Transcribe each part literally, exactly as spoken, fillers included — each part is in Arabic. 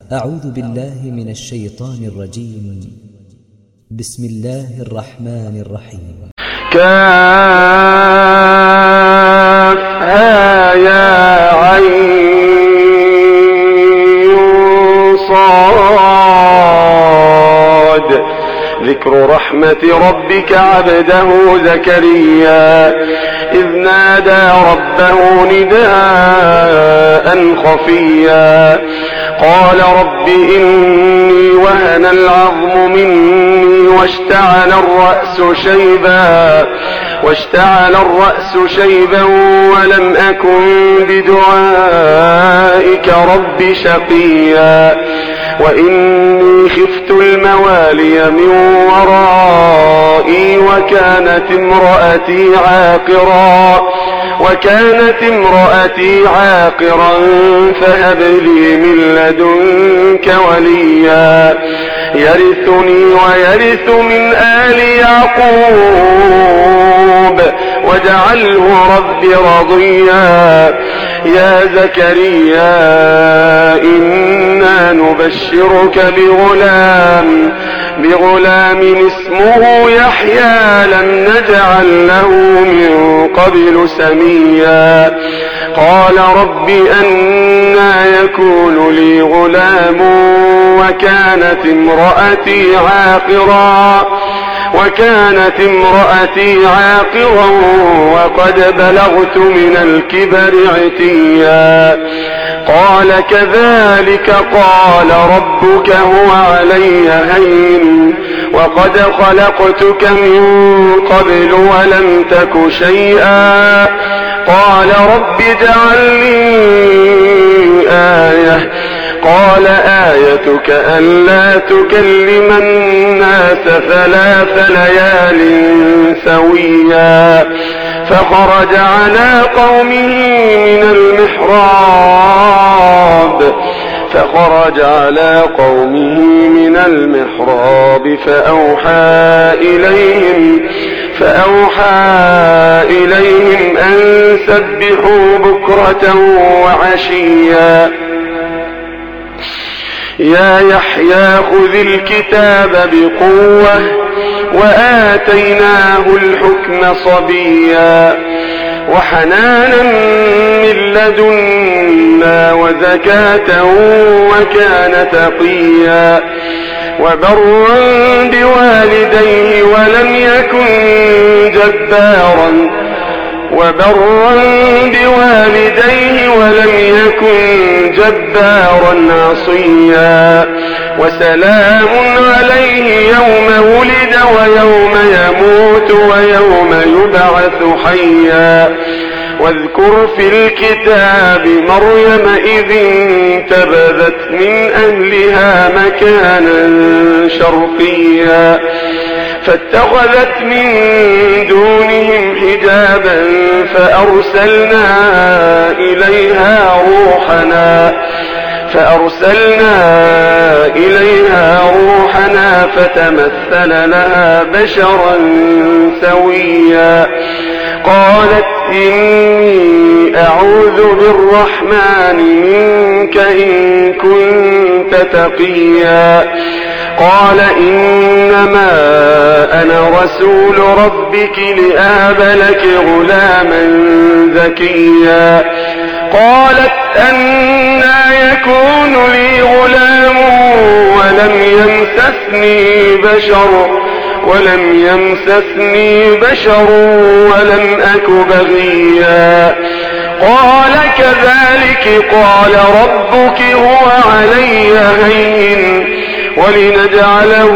أعوذ بالله من الشيطان الرجيم. بسم الله الرحمن الرحيم. كافها يا عين صاد ذكر رحمة ربك عبده زكريا إذ نادى ربه نداء خفيا قال رب إني وهن العظم مني واشتعل الرأس شيبا واشتعل الرأس شيبا ولم أكن بدعائك رب شقيا وإني خفت الموالي من ورائي وكانت امرأتي عاقرا وكانت امرأتي عاقرا فهب لي من لدنك وليا يرثني ويرث من آل يعقوب واجعله رب رضيا يا زكريا إنا نبشرك بغلام بغلام اسمه يحيى لم نجعل له من قبل سميا قال رب أنى يكون لي غلام وكانت امرأتي عاقرا وكانت امرأتي عاقرا وقد بلغت من الكبر عتيا قال كذلك قال ربك هو علي هين وقد خلقتك من قبل ولم تك شيئا قال رب اجعل لي آية قال آيتك ألا تكلم الناس ثلاث ليال سويا فخرج على قومه من المحراب فخرج على قومه من المحراب فأوحى إليهم فأوحى إليهم أن سبحوا بكرة وعشيا يا يحيى خذ الكتاب بقوة وآتيناه الحكم صبيا وحنانا من لدنا وزكاة وكان تقيا وبرا بوالديه ولم يكن جبارا وبرا بوالديه ولم يكن جبارا عصيا وسلام عليه يوم ولد ويوم يموت ويوم يبعث حيا واذكر في الكتاب مريم إذ انتبذت من أهلها مكانا شرقيا فاتخذت من دونهم حجابا فأرسلنا إليها روحنا فأرسلنا إليها روحنا فتمثل لها بشرا سويا قالت إني أعوذ بالرحمن منك إن كنت تقيا قال إنما أنا رسول ربك لأهب لك غلاما زكيا قالت أنى يكون لي غلام ولم يمسسني بشر ولم يمسسني بشر ولم أك بغيا قال كذلك قال ربك هو علي هين ولنجعله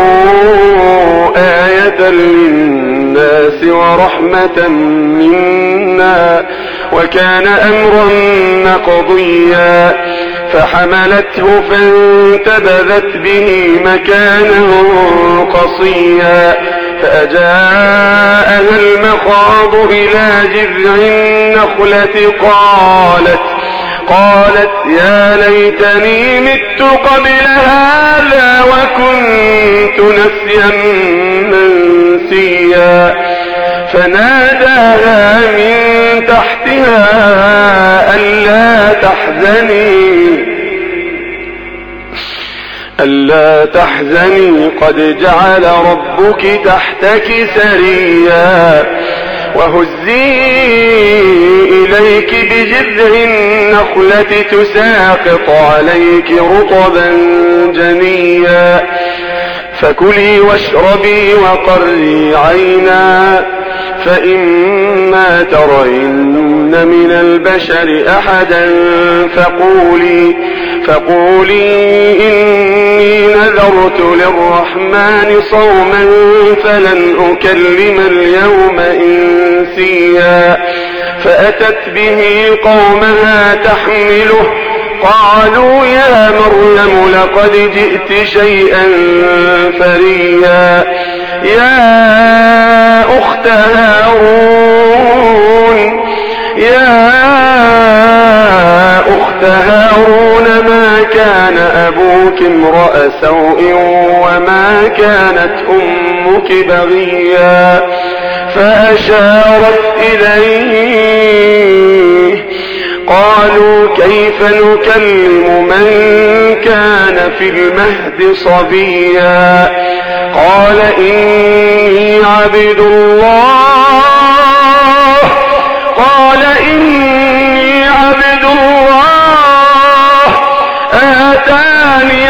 آية للناس ورحمة منا وكان أمرا مقضيا فحملته فانتبذت به مكانا قصيا فأجاءها المخاض إلى جذع النخلة قالت قالت يا ليتني مت قبل هذا وكنت نسيا منسيا فناداها من تحتها ألا تحزني ألا تحزني قد جعل ربك تحتك سريا وهزي إليك بجذع النخلة تساقط عليك رطبا جنيا فكلي واشربي وقري عينا فإما ترين من البشر أحدا فقولي فقولي إني نذرت للرحمن صوما فلن أكلم اليوم إنسيا فأتت به قومها تحمله قالوا يا مريم لقد جئت شيئا فريا يا أخت هارون يا أخت هارون ما كان أبوك امرأ سوء وما كانت أمك بغيا فأشارت إليه قالوا كيف نكلم من كان في المهد صبيا قال إني عبد الله قال إني عبد الله آتاني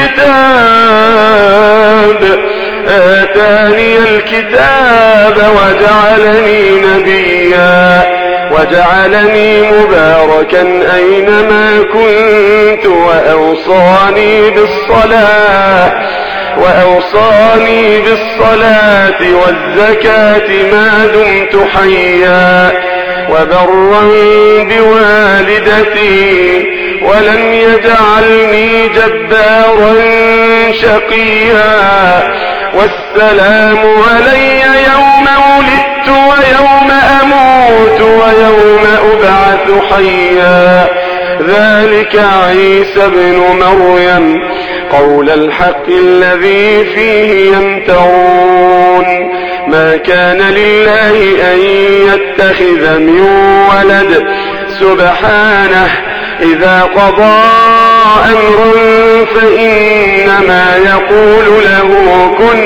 الكتاب آتاني الكتاب وجعلني نبيا وجعلني مباركا أينما كنت وأوصاني بالصلاة وأوصاني بالصلاة والزكاة ما دمت حيا وبرا بوالدتي ولم يجعلني جبارا شقيا والسلام علي يوم ولدت ويوم أموت ويوم أبعث حيا ذلك عيسى ابن مريم قول الحق الذي فيه يمترون ما كان لله أن يتخذ من ولد سبحانه إذا قضى أمرا فإنما يقول له كن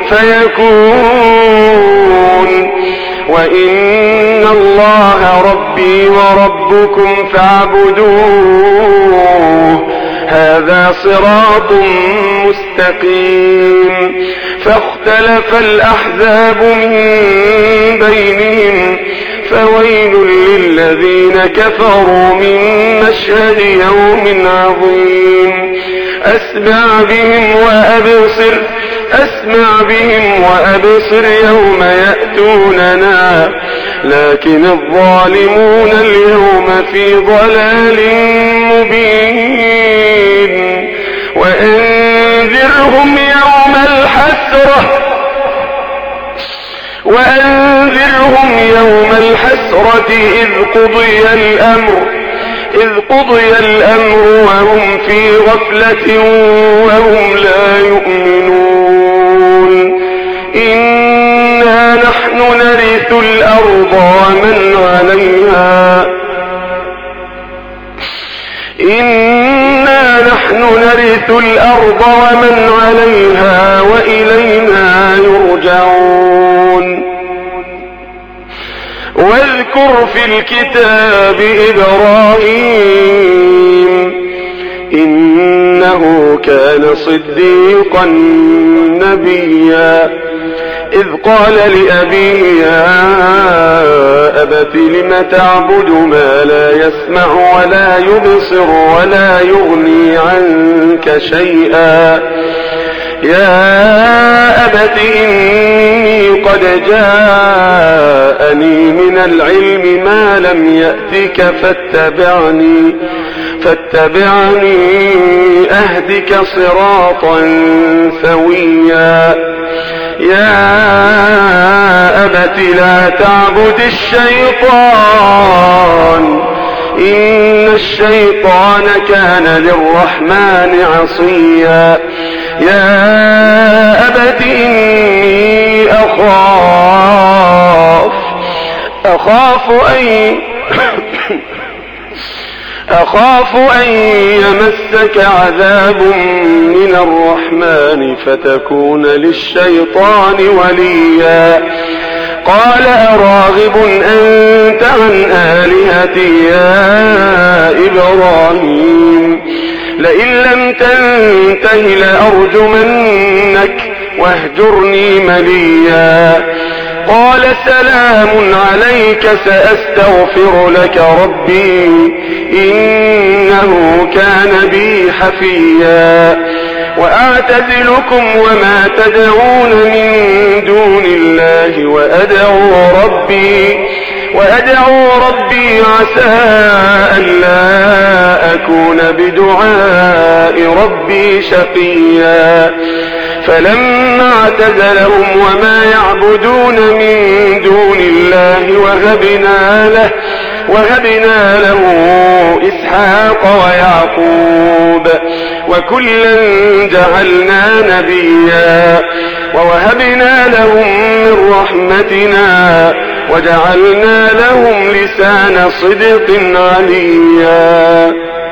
فيكون وإن الله ربي وربكم فاعبدوه هذا صراط مستقيم فاختلف الأحزاب من بينهم فويل للذين كفروا من مشهد يوم عظيم أسمع بهم وأبصر أسمع بهم وأبصر يوم يأتوننا لكن الظالمون اليوم في ضلال مبين وأنذرهم يوم الحسرة وأنذرهم يوم الحسرة إذ قضي الأمر إذ قضي الأمر وهم في غفلة وهم لا يؤمنون إنا نحن نرث الأرض ومن عليها إنا نحن نرث الأرض ومن عليها وإلينا يرجعون واذكر في الكتاب إبراهيم إنه كان صديقا نبيا إذ قال لأبيه يا أبت لم تعبد ما لا يسمع ولا يبصر ولا يغني عنك شيئا يا أبت إني قد جاءني من العلم ما لم يأتك فاتبعني فاتبعني أهدك صراطا سويا يا أبت لا تعبد الشيطان إن الشيطان كان للرحمن عصيا يا أبت إني أخاف أخاف أن أخاف أن يمسك عذاب من الرحمن فتكون للشيطان وليا قال أراغب أنت عن آلهتي يا إبراهيم لئن لم تنته لأرجمنك واهجرني مليا قال سلام عليك سأستغفر لك ربي إنه كان بي حفيا وأعتزلكم وما تدعون من دون الله وأدعو ربي وأدعو ربي عسى ألا أكون بدعاء ربي شقيا فلما اعتزلهم وما يعبدون من دون الله وهبنا له وهبنا له إسحاق ويعقوب وكلا جعلنا نبيا ووهبنا لهم من رحمتنا وجعلنا لهم لسان صدق عليا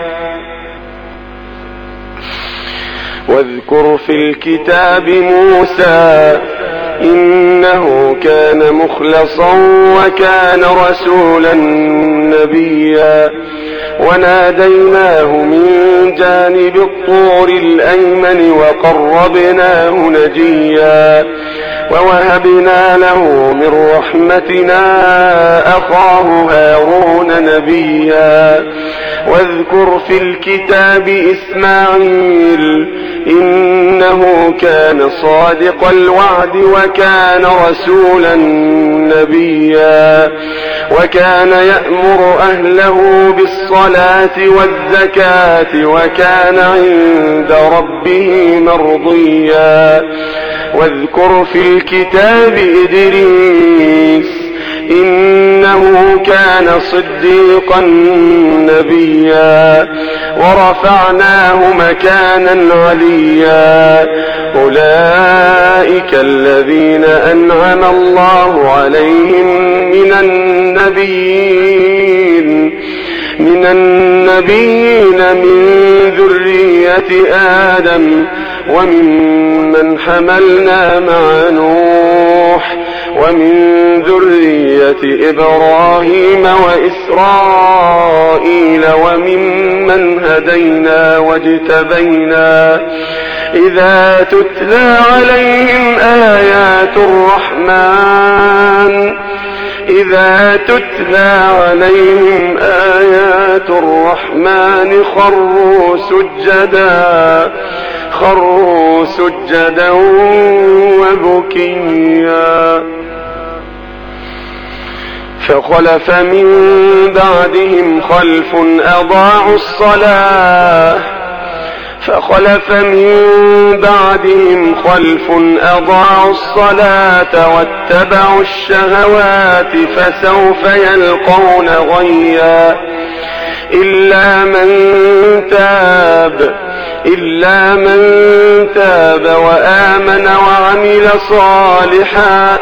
واذكر في الكتاب موسى إنه كان مخلصا وكان رسولا نبيا وناديناه من جانب الطور الأيمن وقربناه نجيا ووهبنا له من رحمتنا أخاه هارون نبيا واذكر في الكتاب إسماعيل إنه كان صادق الوعد وكان رسولا نبيا وكان يأمر أهله بالصلاة والزكاة وكان عند ربه مرضيا واذكر في الكتاب إدريس إنه كان صديقا نبيا ورفعناه مكانا عليا أولئك الذين أنعم الله عليهم من النبيين من النبيين من ذرية آدم وممن حملنا مع نوح ومن ذرية إبراهيم وإسرائيل وممن هدينا واجتبينا إذا تتلى عليهم آيات الرحمن إذا تتلى عليهم آيات الرحمن خروا سجدا خروا سجدا وبكيا فخلف من بعدهم خلف أضاعوا الصلاة فخلف من بعدهم خلف أضاعوا الصلاة واتبعوا الشهوات فسوف يلقون غيا إلا من تاب إلا من تاب وآمن وعمل صالحا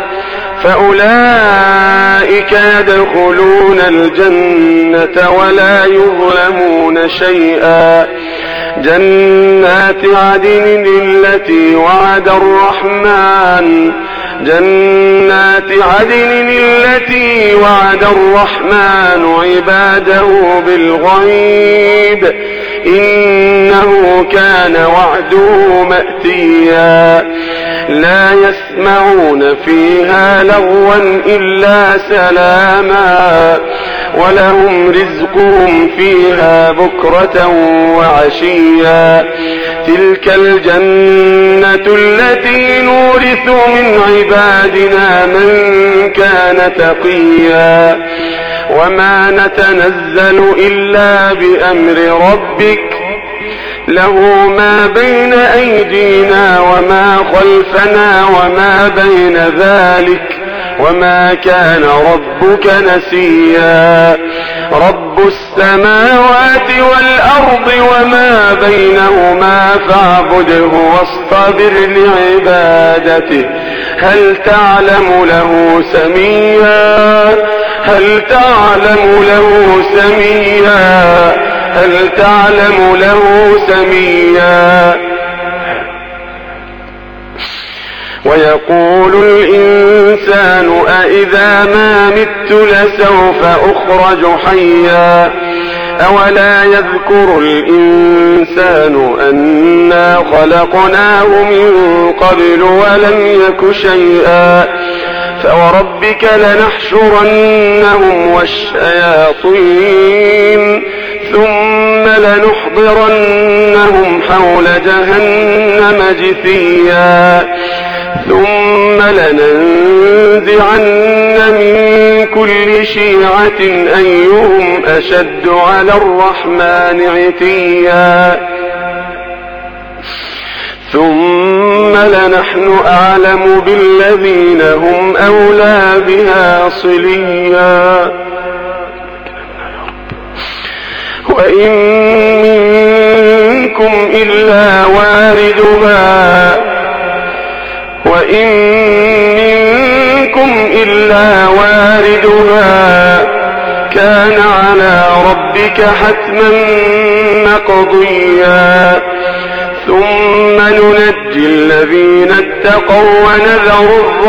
فأولئك يدخلون الجنة ولا يظلمون شيئا جنات عدن التي وعد الرحمن جنات عدن التي وعد الرحمن عباده بالغيب إنه كان وعده مأتيا لا يسمعون فيها لغوا إلا سلاما ولهم رزقهم فيها بكرة وعشيا تلك الجنة التي نورث من عبادنا من كان تقيا وما نتنزل إلا بأمر ربك له ما بين أيدينا وما خلفنا وما بين ذلك وما كان ربك نسيا رب السماوات والأرض وما بينهما فاعبده واصطبر لعبادته هل تعلم له سميا هل تعلم له سميا هل تعلم له سميا ويقول الإنسان أإذا ما مت لسوف أخرج حيا أولا يذكر الإنسان أنا خلقناه من قبل ولم يك شيئا فوربك لنحشرنهم والشياطين ثم لنحضرنهم حول جهنم جثيا ثم لننزعن من كل شيعة أيهم أشد على الرحمن عتيا ثم لنحن أعلم بالذين هم أولى بها صليا وإن منكم إلا واردها وإن منكم إلا واردها كان على ربك حتما مقضيا ثم ننجي الذين اتقوا ونذر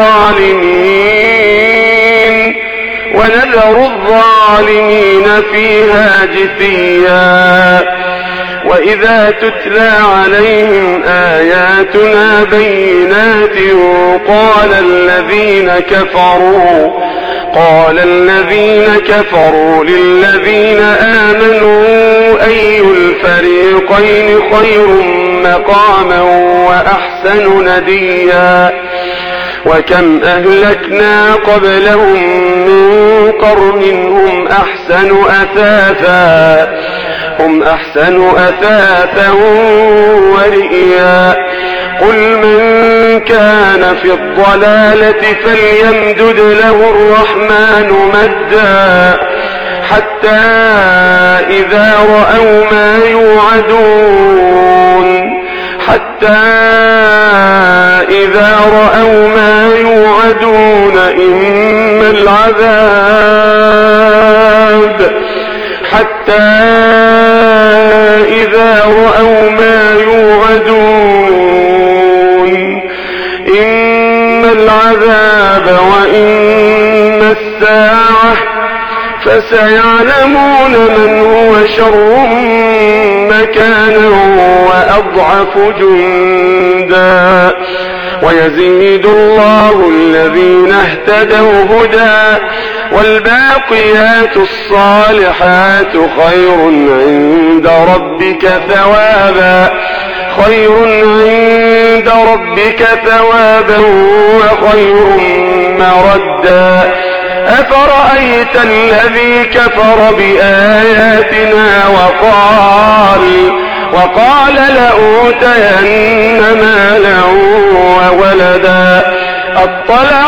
الظالمين ونذر الظالمين فيها جثيا وإذا تتلى عليهم آياتنا بينات قال الذين كفروا قال الذين كفروا للذين آمنوا أي الفريقين خير مقاما وأحسن نديا وكم أهلكنا قبلهم من قرن هم أحسن أثاثا هم أحسن أثاثا ورئيا قل من كان في الضلالة فليمدد له الرحمن مدا حتى إذا رأوا ما يوعدون حتى إذا رأوا ما يوعدون إما العذاب حتى إذا رأوا ما يوعدون إما العذاب وإما الساعة فسيعلمون من هو شر مكانا وأضعف جندا ويزيد الله الذين اهتدوا هدى والباقيات الصالحات خير عند ربك ثوابا خير عند ربك ثوابا وخير مردا أفرأيت الذي كفر بآياتنا وقال وقال لأوتين مالا وولدا أطلع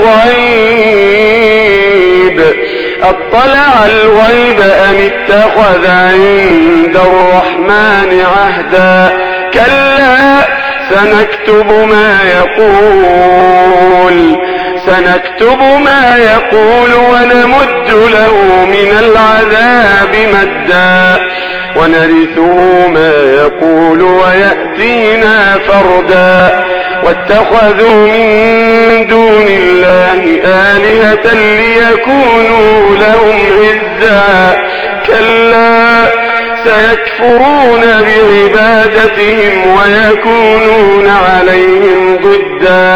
الغيب أطلع الغيب أم اتخذ عند الرحمن عهدا كلا سنكتب ما يقول سنكتب ما يقول ونمد له من العذاب مدا ونرثه ما يقول ويأتينا فردا واتخذوا من دون الله آلهة ليكونوا لهم عزا كلا سيكفرون بعبادتهم ويكونون عليهم ضدا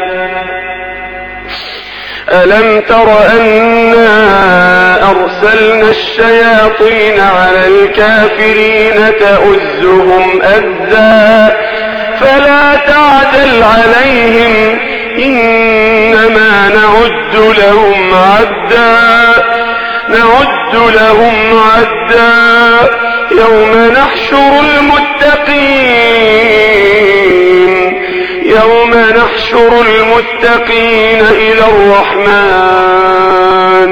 ألم تر أنا أرسلنا الشياطين على الكافرين تؤزهم أزا فلا تعجل عليهم إنما نعد لهم عدا نعد لهم عدا يوم نحشر المتقين يوم نحشر المتقين إلى الرحمن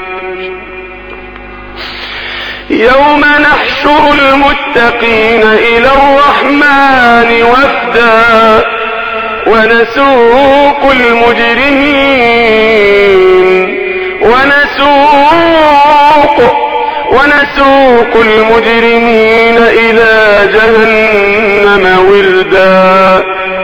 يوم نحشر المتقين إلى الرحمن وفدا ونسوق المجرمين ونسوق ونسوق المجرمين إلى جهنم وردا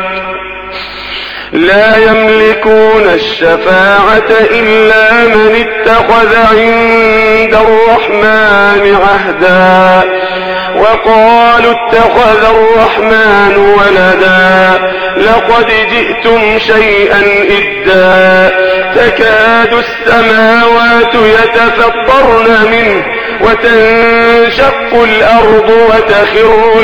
لا يملكون الشفاعة إلا من اتخذ عند الرحمن عهدا وقالوا اتخذ الرحمن ولدا لقد جئتم شيئا إدا تكاد السماوات يتفطرن منه وتنشق الأرض وتخر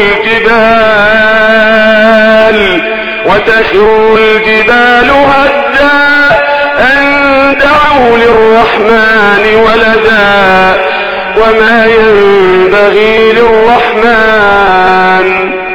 الجبال وتخر الجبال هدا أن دعوا للرحمن ولدا وما ينبغي للرحمن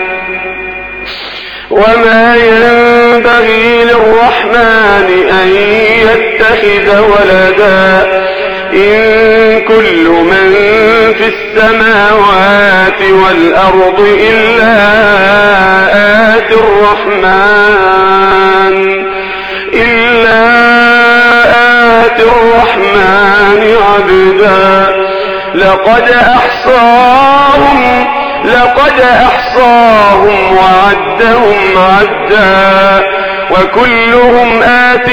وما ينبغي للرحمن أن يتخذ ولدا إن كل من في السماوات والأرض إلا آتي الرحمن إلا آتي الرحمن عبدا لقد أحصاهم لقد أحصاهم وعدهم عدا وكلهم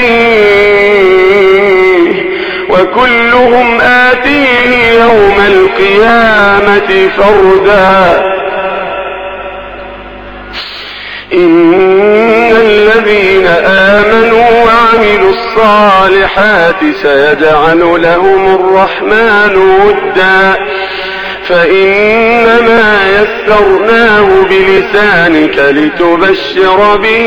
آتيه وكلهم آتيه يوم القيامة فردا إن الذين آمنوا وعملوا الصالحات سيجعل لهم الرحمن ودا فإنما يسرناه بلسانك لتبشر به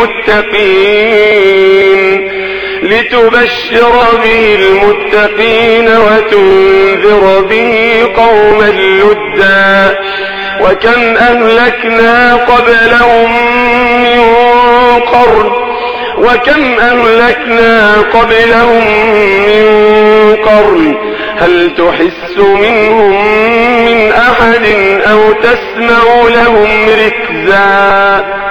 المتقين لتبشر به المتقين وتنذر به قوما لدا وكم أهلكنا قبلهم من قرن وكم أهلكنا قبلهم من قرن هل تحس منهم من أحد أو تسمع لهم ركزا